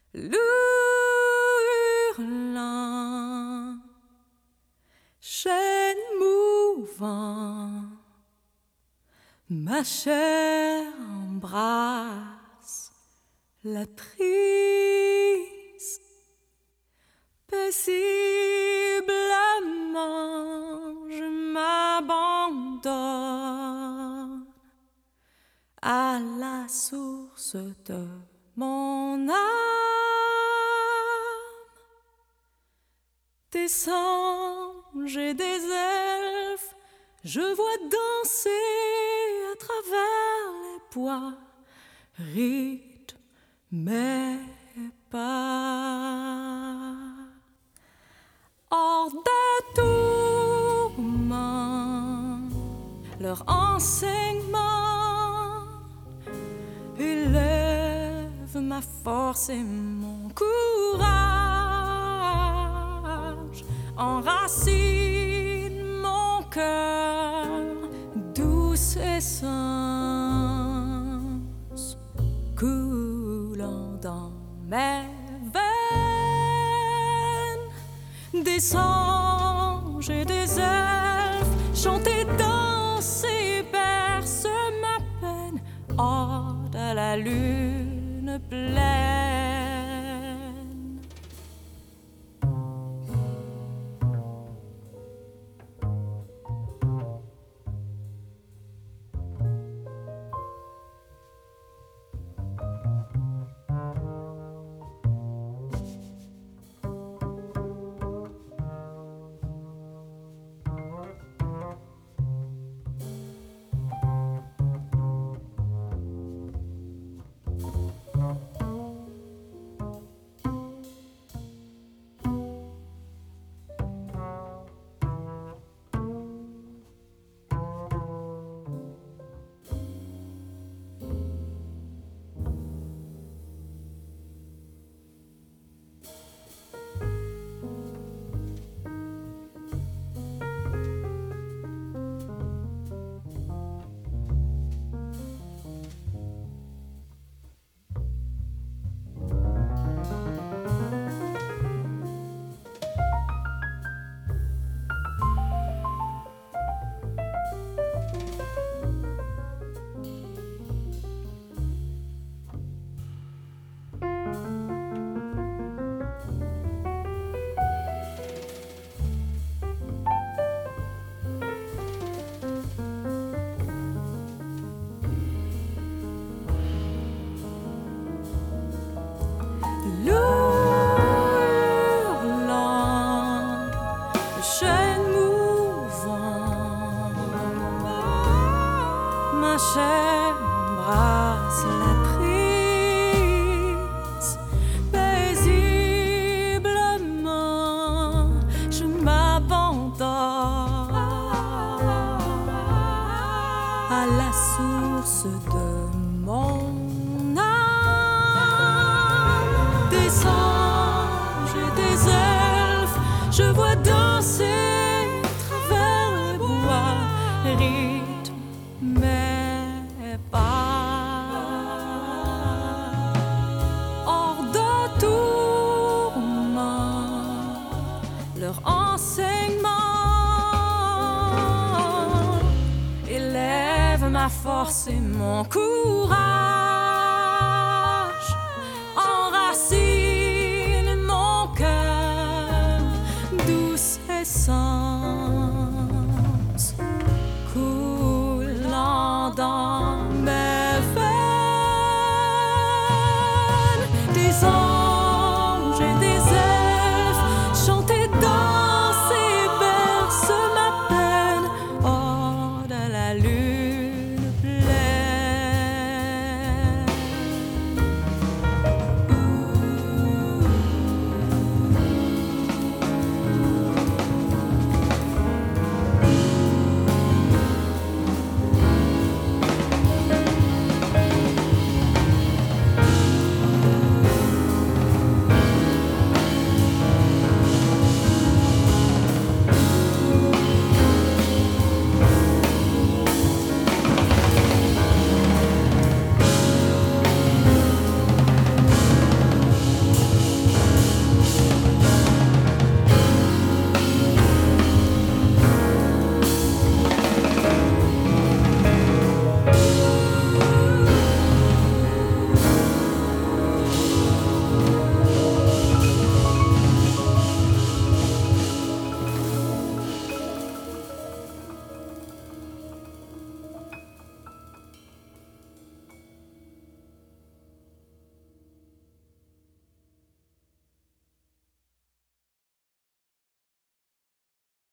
hurlant, chêne mouvant, ma chair embrasse la prise paisiblement, je m'abandonne à la source de mon âme. Des anges et des elfes, je vois danser à travers les bois, rythme mes pas. Hors de tourment, leur enseignement élève ma force et mon courage, enracine mon cœur, douce essence coulant dans mes veines. Des anges et des elfes, chanter, danser, berce ma peine, hors de la lune pleine. Ma chair embrasse la prise paisiblement, je m'abandonne à la source de mon âme. Des anges et des elfes, je vois danser à travers les bois, rythme mes pas. Hors de tourment, leur enseignement élève ma force et mon courage, enracine mon cœur, douce essence coulant dans mes veines. Des anges et des